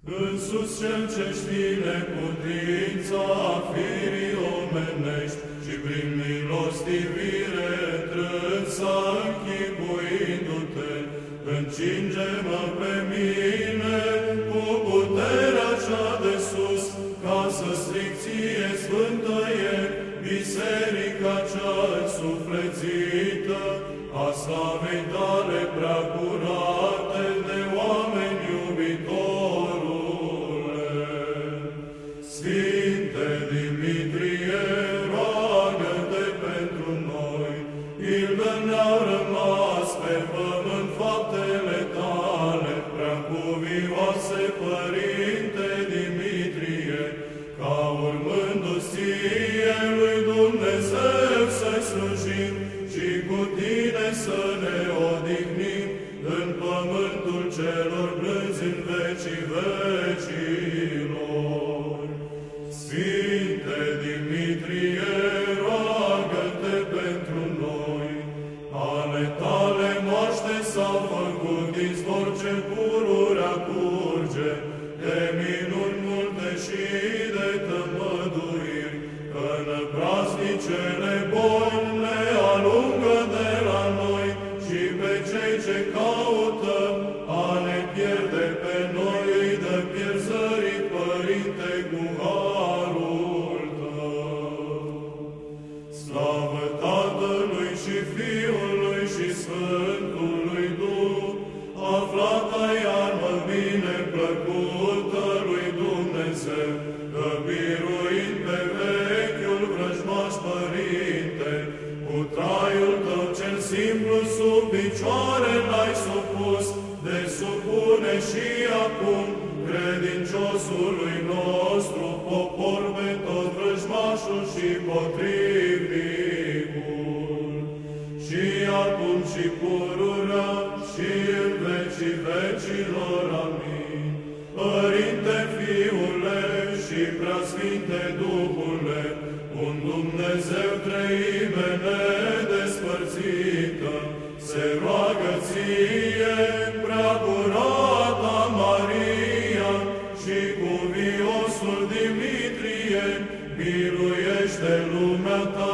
Însuți Cel ce știi neputința firii omenești și prin milostivire trânsa închipuindu-te, încinge-mă pe mine cu puterea cea de sus, ca să stric ție sfântă e biserica cea însuflețită, a slavei tale prea curate de oameni iubitorule. Sfinte Dimitrie, roagă-te pentru noi, Ildă ne-au rămas pe pământ faptele tale, prea cuvioase Părinte Dimitrie, ca urmându-ți ție lui Dumnezeu să-i slujim și cu tine să ne odihnim în pământul celor blânzi în vecii vecilor. Sfinte Dimitrie, roagă-te pentru noi, ale tale moaște s-au făcut izvor ce pururea curge, de minuni multe și de tămăduiri, că năpraznicele boli ne alungă de la noi și pe cei ce caută a ne pierde pe noi îi dă pierzării, Părinte, cu harul Tău. Slavă Tatălui și Fiului și Sfântului Duh, aflată iarmă bine plăcută lui Dumnezeu, că biruind pe vechiul vrăjmaș Părinte, cu traiul Tău cel simplu sub picioare l-ai supus, de supune și acum credinciosului nostru popor pe tot vrăjmașul și potrivnicul. Și acum și pururea și în vecii vecilor. Amin. Părinte, Fiule și Preasfinte Duhule, un Dumnezeu Treime nedespărțită, se roagă ție, prea curata Maria, și cuviosul Dimitrie, miluiește lumea ta